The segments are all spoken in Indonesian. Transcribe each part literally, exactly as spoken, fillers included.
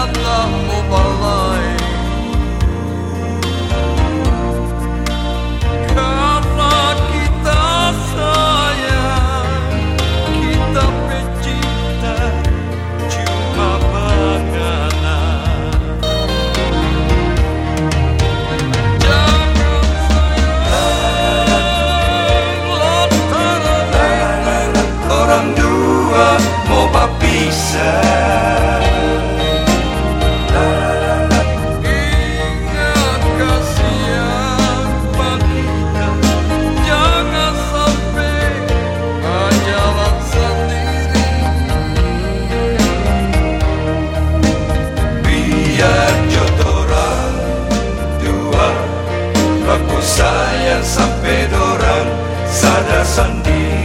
nyata mau balai. Karena kita sayang, kita pecinta cuma pengenal. Jangan sayang lantaran orang dua mau berpisah. Ingat kasihan kita, jangan sampai berjalan sendiri. Biar jodoran dua aku sayang sampai dorang sadar sendiri.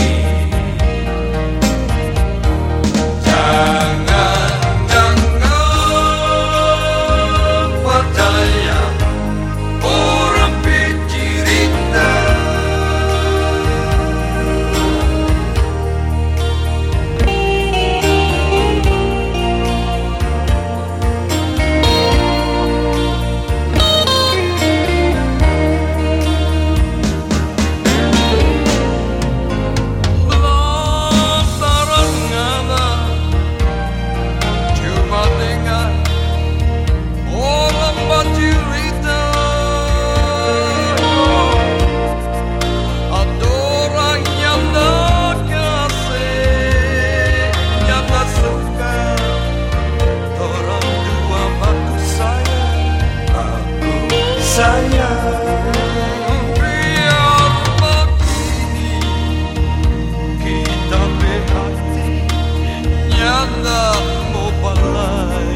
Sayang, biar begini kita berhati nyata mau balai.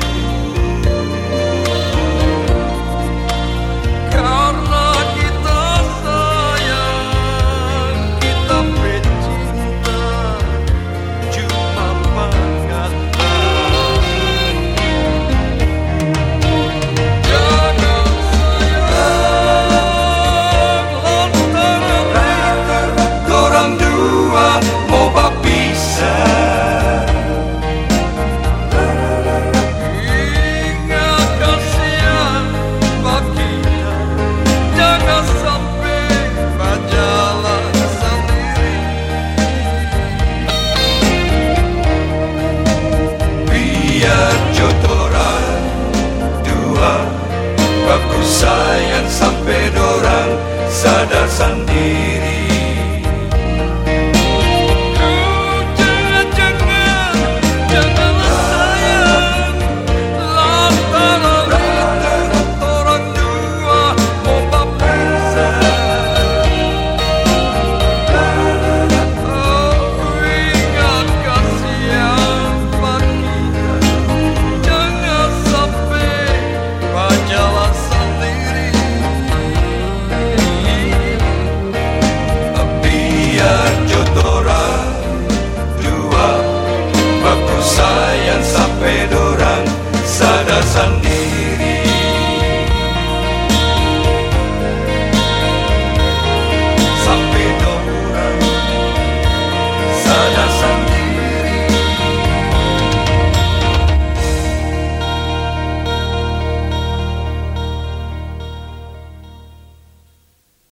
Karena kita sayang, kita pecinta cuma pengantar. Mau berpisah. Ingat kasihan kita, jangan sampai berjalan sendiri. Biar